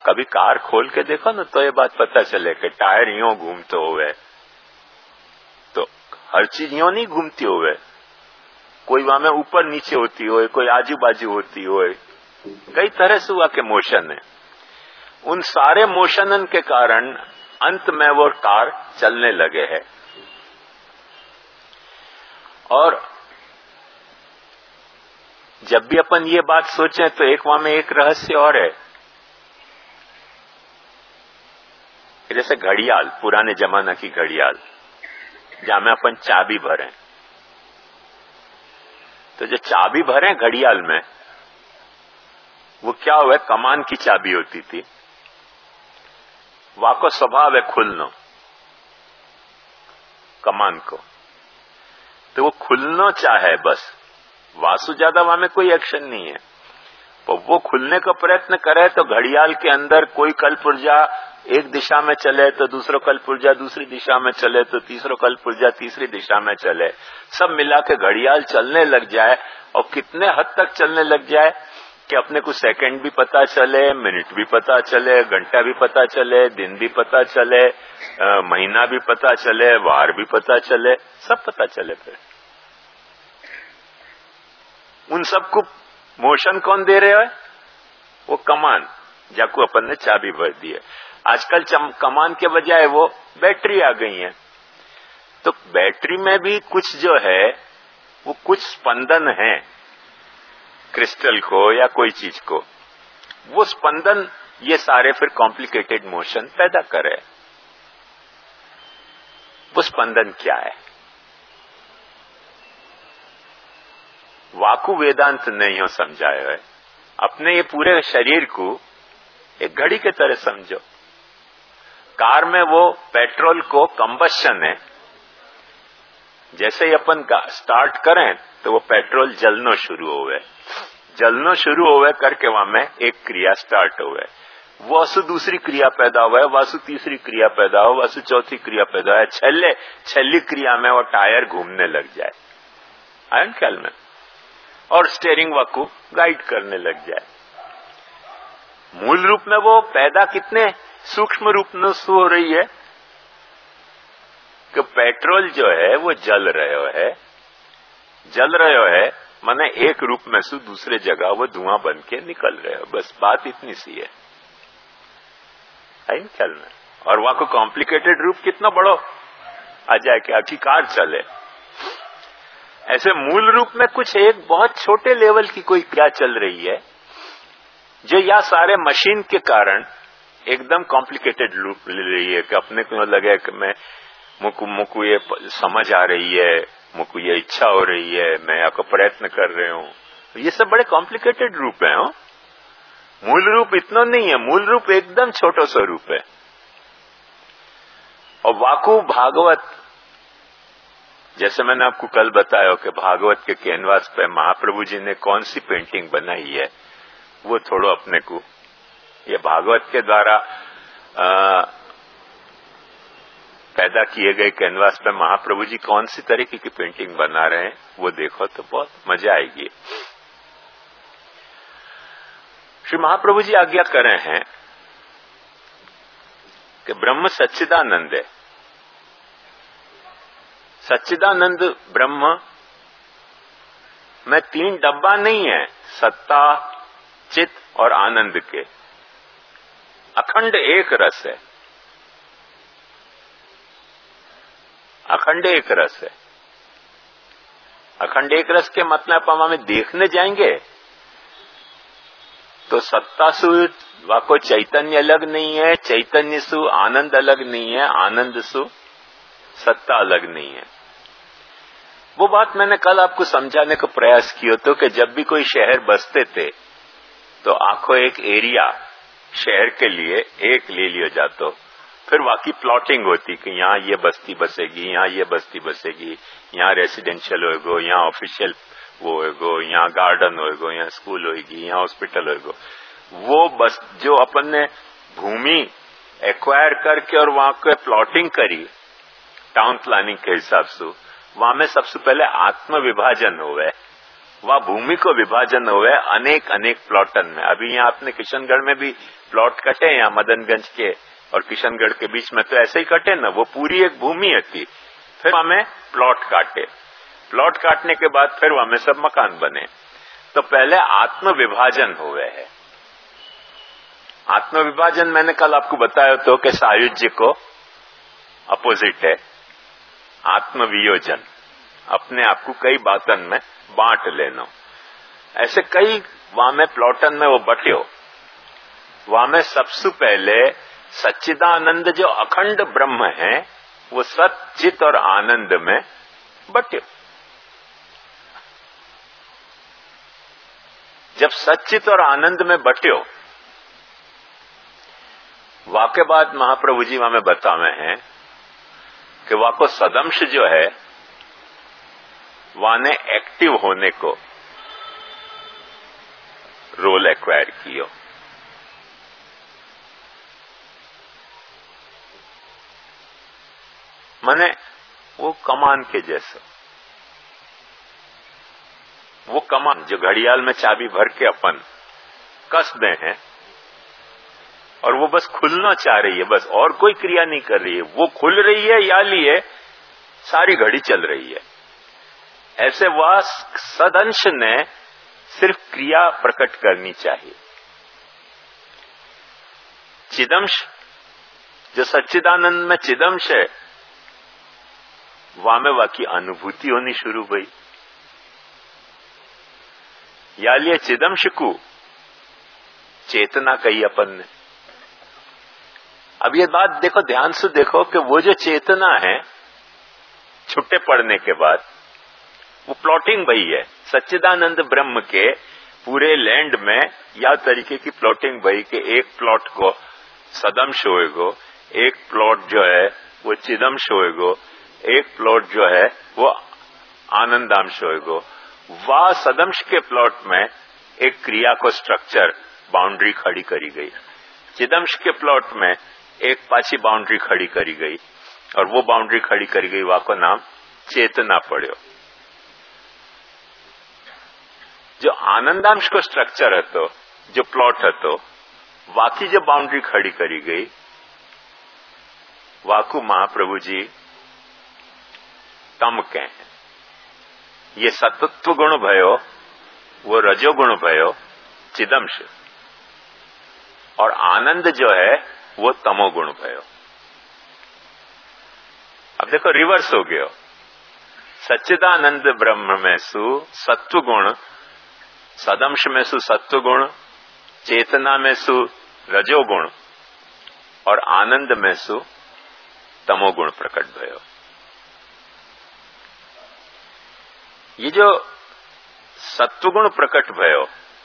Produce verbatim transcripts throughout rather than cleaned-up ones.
कभी कार खोल के देखो ना तो ये बात पता चले कि टायर यूं घूमते हुए, तो हर चीज यूं नहीं घूमती हुए, कोई वहां में ऊपर नीचे होती हो, कोई आजू बाजू होती हो, कई तरह से हुआ के मोशन है। उन सारे मोशनन के कारण अंत में वो कार चलने लगे है। और जब भी अपन ये बात सोचें तो एक वहां में एक रहस्य और है, जैसे घड़ियाल, पुराने जमाना की घड़ियाल जहां में अपन चाबी भरें, तो जो चाबी भरें घड़ियाल में, वो क्या हुआ, कमान की चाबी होती थी, वाको स्वभाव है खुलना कमान को, तो वो खुलना चाहे बस, वासु ज्यादा वहां में कोई एक्शन नहीं है, तो वो खुलने का प्रयत्न करे तो घड़ियाल के अंदर कोई कल्प ऊर्जा एक दिशा में चले तो दूसरो कल्प ऊर्जा दूसरी दिशा में चले तो तीसरो कल्प ऊर्जा तीसरी दिशा में चले, सब मिला के घड़ियाल चलने लग जाए। और कितने हद तक चलने लग जाए कि अपने को सेकंड भी पता चले, मिनट भी पता चले, घंटा भी पता चले, दिन भी पता चले, आ, महीना भी पता चले, वार भी पता चले, सब पता चले। फिर उन सबको मोशन कौन दे रहे है, वो कमान, जाको अपन ने चाबी भर दी है। आजकल कमान के बजाय वो बैटरी आ गई है, तो बैटरी में भी कुछ जो है वो कुछ स्पंदन है, क्रिस्टल को या कोई चीज को, वो स्पंदन ये सारे फिर कॉम्प्लिकेटेड मोशन पैदा करे। वो स्पंदन क्या है, वाकु वेदांत ने यूं समझाया है। अपने ये पूरे शरीर को एक घड़ी के तरह समझो। कार में वो पेट्रोल को कंबशन है, जैसे ही अपन स्टार्ट करें तो वो पेट्रोल जलना शुरू होवे, जलना शुरू होवे करके वहां में एक क्रिया स्टार्ट होवे, वासु दूसरी क्रिया पैदा हुआ है, वासु तीसरी क्रिया पैदा हो, वासु चौथी क्रिया पैदा है, छल्ले छली क्रिया में वो टायर घूमने लग जाए आयन ख्याल में, और स्टेयरिंग वाकू गाइड करने लग जाए। मूल रूप में वो पैदा कितने सूक्ष्म रूप में हो रही है कि पेट्रोल जो है वो जल रहे है, जल रहे है माने एक रूप में से दूसरे जगह वो धुआं बन के निकल रहे हो, बस बात इतनी सी है है ख्याल में। और वहां को कॉम्प्लिकेटेड रूप कितना बड़ो आ जाए कि आखिर कार चले। ऐसे मूल रूप में कुछ एक बहुत छोटे लेवल की कोई क्रिया चल रही है जो या सारे मशीन के कारण एकदम कॉम्प्लिकेटेड रूप ले रही है कि अपने को लगे कि मैं मुकु मुकु ये समझ आ रही है, मुकु ये इच्छा हो रही है, मैं आपको प्रयत्न कर रहे हूं, ये सब बड़े कॉम्प्लिकेटेड रूप है। हो मूल रूप इतना नहीं है, मूल रूप एकदम छोटा सा रूप है। और वाकु भागवत, जैसे मैंने आपको कल बताया कि भागवत के कैनवास पे महाप्रभु जी ने कौन सी पेंटिंग बनाई है, वो थोड़ा अपने को ये भागवत के द्वारा आ, पैदा किए गए कैनवास पे महाप्रभु जी कौन सी तरीके की पेंटिंग बना रहे हैं वो देखो तो बहुत मजा आएगी। श्री महाप्रभु जी आज्ञा कर रहे हैं कि ब्रह्म सच्चिदानंद है, सच्चिदानंद ब्रह्म में तीन डब्बा नहीं है, सत्ता चित और आनंद के, अखंड एक रस है, अखंड एक रस है। अखंड एक रस के मतलब हम हमें देखने जाएंगे तो सत्ता सु वाको चैतन्य अलग नहीं है, चैतन्य सु आनंद अलग नहीं है, आनंद सु सत्ता अलग नहीं है। वो बात मैंने कल आपको समझाने का प्रयास किया तो कि जब भी कोई शहर बसते थे तो आंखों एक एरिया शहर के लिए एक ले लिया जाता, फिर बाकी प्लॉटिंग होती कि यहाँ ये बस्ती बसेगी, यहाँ ये बस्ती बसेगी, यहाँ रेसिडेंशियल होएगो, यहाँ ऑफिशियल वो होएगो, यहाँ गार्डन होएगो, यहाँ स्कूल होएगी, यहाँ हॉस्पिटल होएगो। वो बस जो अपन ने भूमि एक्वायर करके और वहां को प्लॉटिंग करी टाउन प्लानिंग के हिसाब से, वहां में सबसे पहले आत्म विभाजन हुए वह भूमि को विभाजन हुए अनेक अनेक प्लॉटन में। अभी यहाँ आपने किशनगढ़ में भी प्लॉट कटे, यहाँ मदनगंज के और किशनगढ़ के बीच में तो ऐसे ही कटे ना, वो पूरी एक भूमि थी। फिर हमें प्लॉट काटे, प्लॉट काटने के बाद फिर हमें सब मकान बने। तो पहले आत्म विभाजन हुए है। आत्म विभाजन मैंने कल आपको बताया तो कि सायुज्य को अपोजिट है आत्म वियोजन, अपने आप को कई बातन में बांट लेना। ऐसे कई वहां में प्लॉटन में वो बट्यो, वहां में सबसे पहले सच्चिदानंद जो अखंड ब्रह्म है वो सच्चित और आनंद में बट्यो। जब सच्चित और आनंद में बट्यो, वाके बाद महाप्रभु जी वहां में बतावे हैं कि वाको सदंश जो है वाने एक्टिव होने को रोल एक्वायर कियो। माने वो कमान के जैसे, वो कमान जो घड़ियाल में चाबी भर के अपन कस दे हैं और वो बस खुलना चाह रही है, बस और कोई क्रिया नहीं कर रही है, वो खुल रही है या लिए सारी घड़ी चल रही है। ऐसे वह सदंश ने सिर्फ क्रिया प्रकट करनी चाहिए। चिदंश जो सच्चिदानंद में चिदंश है, वहां में वह की अनुभूति होनी शुरू हुई। या लिए चिदंश को चेतना कही अपन ने। अब ये बात देखो, ध्यान से देखो कि वो जो चेतना है छुट्टे पड़ने के बाद वो प्लॉटिंग भई है। सच्चिदानंद ब्रह्म के पूरे लैंड में या तरीके की प्लॉटिंग भई कि एक प्लॉट को सदंश होएगो, एक प्लॉट जो है वो चिदंश होएगो, एक प्लॉट जो है वो आनंदांश होएगो। वह सदंश के प्लॉट में एक क्रिया को स्ट्रक्चर बाउंड्री खड़ी करी गई, चिदंश के प्लॉट में एक पाछी बाउंड्री खड़ी करी गई और वो बाउंड्री खड़ी करी गई, वह को नाम चेतना पड़ो। जो आनंदांश को स्ट्रक्चर है तो जो प्लॉट है तो वाकी जो बाउंड्री खड़ी करी गई, वाकू महाप्रभु जी तम के हैं। ये सतत्व गुण भयो, वो रजोगुण भयो चिदंश, और आनंद जो है वो तमोगुण भयो। अब देखो रिवर्स हो गयो। सच्चिदानंद ब्रह्म में सु सत्व गुण, सदंश में सु सत्व गुण, चेतना में सु रजोगुण और आनंद में सु तमोगुण प्रकट भयो। ये जो सत्वगुण प्रकट भयो,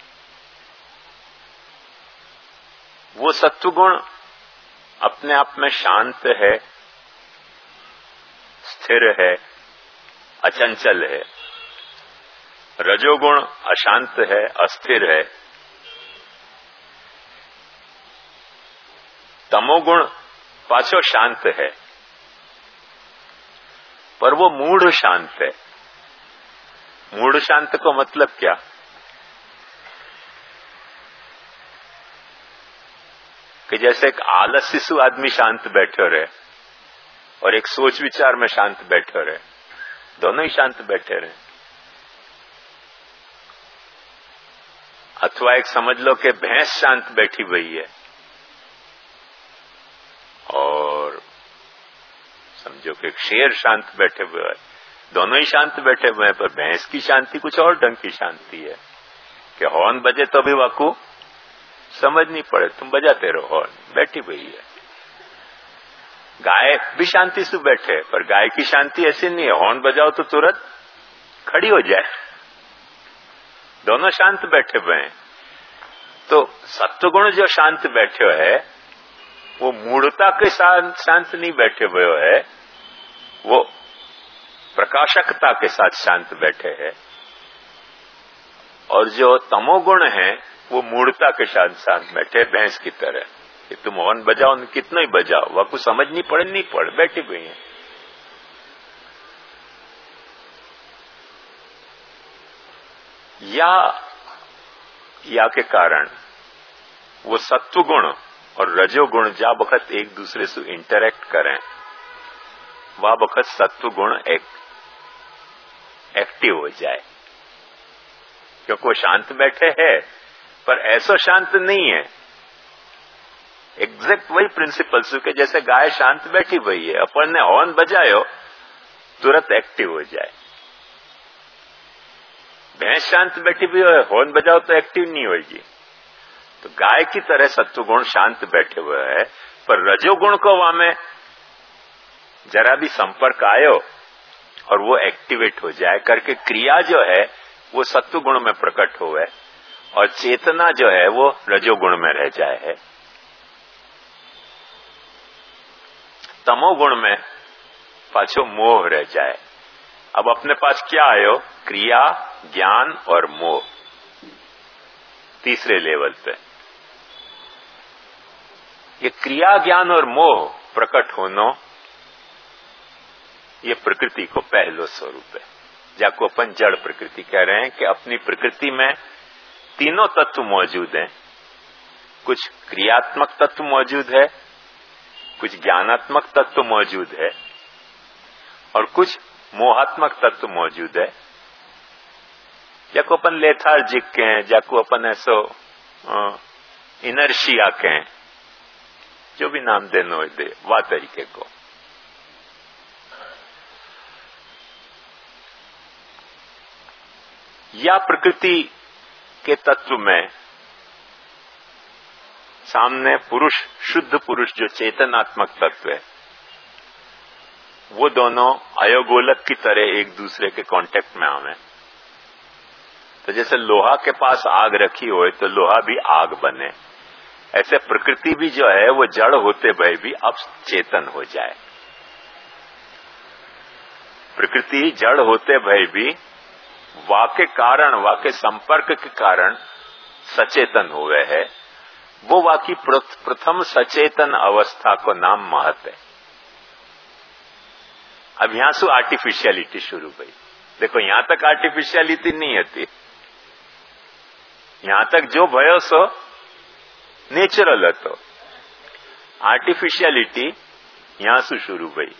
वो सत्वगुण अपने आप में शांत है, स्थिर है, अचंचल है। रजोगुण अशांत है, अस्थिर है। तमोगुण पाछो शांत है, पर वो मूढ़ शांत है। मूढ़ शांत को मतलब क्या? कि जैसे एक आलस्यसु आदमी शांत बैठे रहे और एक सोच विचार में शांत बैठे रहे, दोनों ही शांत बैठे रहे। अथवा एक समझ लो कि भैंस शांत बैठी हुई है और समझो कि शेर शांत बैठे हुए हैं, दोनों ही शांत बैठे हुए हैं, पर भैंस की शांति कुछ और ढंग की शांति है कि हॉर्न बजे तो भी वाकू समझ नहीं पड़े, तुम बजाते रहो हॉर्न, बैठी हुई है। गाय भी शांति से बैठे, पर गाय की शांति ऐसी नहीं है हॉर्न बजाओ तो तुरंत खड़ी हो जाए। दोनों शांत बैठे हुए हैं। तो सत्वगुण जो शांत बैठे हुए है वो मूढ़ता के साथ शांत नहीं बैठे हुए है, वो प्रकाशकता के साथ शांत बैठे हैं। और जो तमोगुण है वो मूढ़ता के साथ शांत बैठे, भैंस की तरह कि तुम हॉर्न बजाओ कितना ही बजाओ, वह कुछ समझ नहीं पड़े नहीं पड़ बैठी हुई है। या या के कारण वो सत्व गुण और रजोगुण जा वक्त एक दूसरे से इंटरेक्ट करें, वह वक्त सत्व गुण एक एक्टिव हो जाए, क्योंकि वो शांत बैठे हैं पर ऐसा शांत नहीं है। एग्जैक्ट वही प्रिंसिपल सु के जैसे गाय शांत बैठी हुई है, अपन ने हॉर्न बजायो तुरंत एक्टिव हो जाए। भैंस शांत बैठी हुई है, हॉर्न बजाओ तो एक्टिव नहीं होगी। तो गाय की तरह सत्वगुण शांत बैठे हुए है, पर रजोगुण को वहां में जरा भी संपर्क आयो और वो एक्टिवेट हो जाए करके क्रिया जो है वो सत्वगुण में प्रकट होवे और चेतना जो है वो रजोगुण में रह जाए है। तमोगुण में पाछो मोह रह जाए। अब अपने पास क्या आयो? क्रिया, ज्ञान और मोह, तीसरे लेवल पे। ये क्रिया, ज्ञान और मोह प्रकट होना ये प्रकृति को पहलो स्वरूप है, जाको अपन जड़ प्रकृति कह रहे हैं कि अपनी प्रकृति में तीनों तत्व मौजूद हैं। कुछ क्रियात्मक तत्व मौजूद है, कुछ ज्ञानात्मक तत्व मौजूद है और कुछ मोहात्मक तत्व मौजूद है। जाको अपन लेथार्जिक कहें, जाको अपन ऐसो इनर्शिया कहें, जो भी नाम देनो दे वा तरीके को। या प्रकृति के तत्व में सामने पुरुष, शुद्ध पुरुष जो चेतनात्मक तत्व है, वो दोनों अयोगोलक की तरह एक दूसरे के कांटेक्ट में आवे। तो जैसे लोहा के पास आग रखी हो तो लोहा भी आग बने, ऐसे प्रकृति भी जो है वो जड़ होते भय भी अब चेतन हो जाए। प्रकृति जड़ होते भय भी वाके कारण, वाके संपर्क के कारण सचेतन हुए है। वो वाकी प्रथम सचेतन अवस्था को नाम महत है। अब यहां से आर्टिफिशियलिटी शुरू हुई। देखो यहां तक आर्टिफिशियलिटी नहीं होती, यहां तक जो भयो सो नेचुरल હતો। आर्टिफिशियलिटी यहां से शुरू हुई,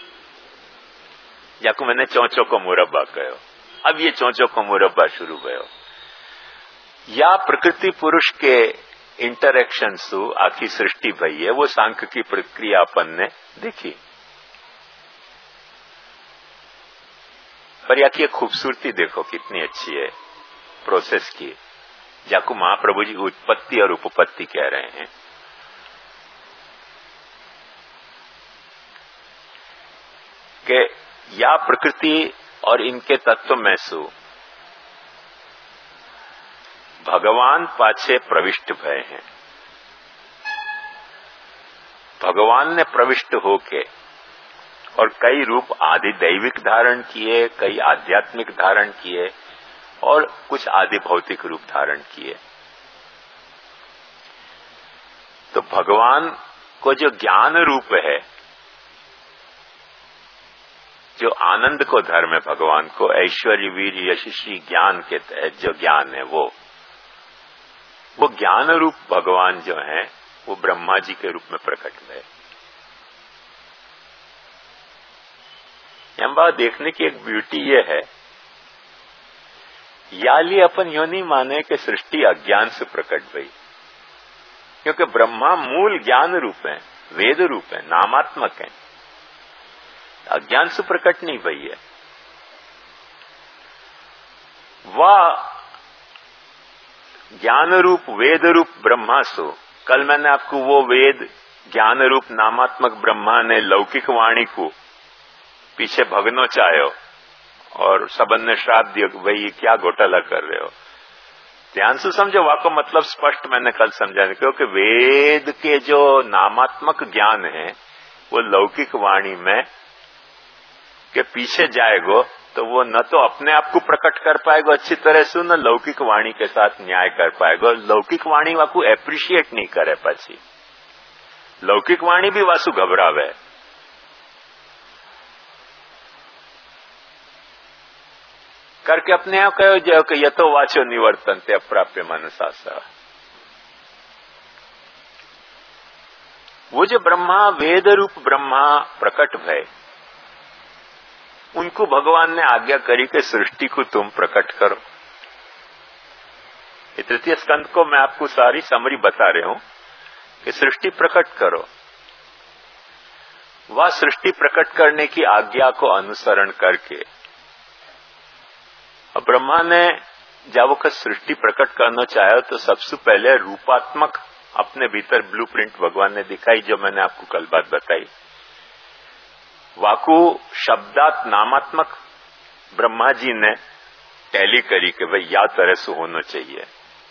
जाको मैंने चौचो को मुरब्बा कहो। अब ये चौचो को मुरब्बा शुरू भयो। या प्रकृति पुरुष के इंटरेक्शन से आखी सृष्टि भई है, वो सांख्य की प्रक्रिया अपन ने देखी। पर याकी खूबसूरती देखो कितनी अच्छी है प्रोसेस की, जाको महाप्रभु जी उत्पत्ति और उपपत्ति कह रहे हैं। कि या प्रकृति और इनके तत्व में सु भगवान पाछे प्रविष्ट भय हैं। भगवान ने प्रविष्ट होके और कई रूप आदि दैविक धारण किए, कई आध्यात्मिक धारण किए और कुछ आदि भौतिक रूप धारण किए। तो भगवान को जो ज्ञान रूप है, जो आनंद को धर्म है भगवान को, ऐश्वर्य वीर यशस्वी ज्ञान के तहत जो ज्ञान है वो वो ज्ञान रूप भगवान जो है वो ब्रह्मा जी के रूप में प्रकट हुए। यहां बात देखने की एक ब्यूटी ये है, याली अपन यो नहीं माने कि सृष्टि अज्ञान से प्रकट हुई, क्योंकि ब्रह्मा मूल ज्ञान रूप है, वेद रूप है, नामात्मक है, अज्ञान से प्रकट नहीं हुई है। वह ज्ञान रूप वेद रूप ब्रह्मा सो, कल मैंने आपको वो वेद ज्ञान रूप नामात्मक ब्रह्मा ने लौकिक वाणी को पीछे भगनो चाहो और सबन ने श्राप दिया कि भाई ये क्या घोटाला कर रहे हो। ध्यान से समझो, वाको मतलब स्पष्ट मैंने कल समझा, क्योंकि वेद के जो नामात्मक ज्ञान है वो लौकिक वाणी में के पीछे जाएगो तो वो न तो अपने आप को प्रकट कर पाएगा अच्छी तरह से, न लौकिक वाणी के साथ न्याय कर पाएगा। लौकिक वाणी वाकू एप्रिशिएट नहीं करे, पछी लौकिक वाणी भी वासु घबरावे। करके अपने आप कहो जो कि यतो वाचो निवर्तन्ते अप्राप्य मनसा सा। वो जो ब्रह्मा, वेद रूप ब्रह्मा प्रकट भय, उनको भगवान ने आज्ञा करी कि सृष्टि को तुम प्रकट करो। तृतीय स्कंद को मैं आपको सारी समरी बता रहा हूं कि सृष्टि प्रकट करो। वह सृष्टि प्रकट करने की आज्ञा को अनुसरण करके और ब्रह्मा ने जब वो सृष्टि प्रकट करना चाहा तो सबसे पहले रूपात्मक अपने भीतर ब्लूप्रिंट भगवान ने दिखाई, जो मैंने आपको कल बात बताई। वाकु शब्दात नामात्मक ब्रह्मा जी ने टैली करी कि भाई या तरह से होना चाहिए।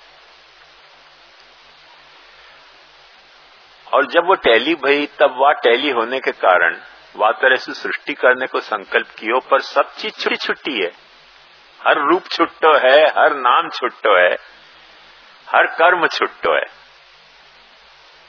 और जब वो टैली भई तब वह टैली होने के कारण वह तरह से सृष्टि करने को संकल्प कियो, पर सब चीज छुट्टी छुट्टी है। हर रूप छुट्टो है, हर नाम छुट्टो है, हर कर्म छुट्टो है।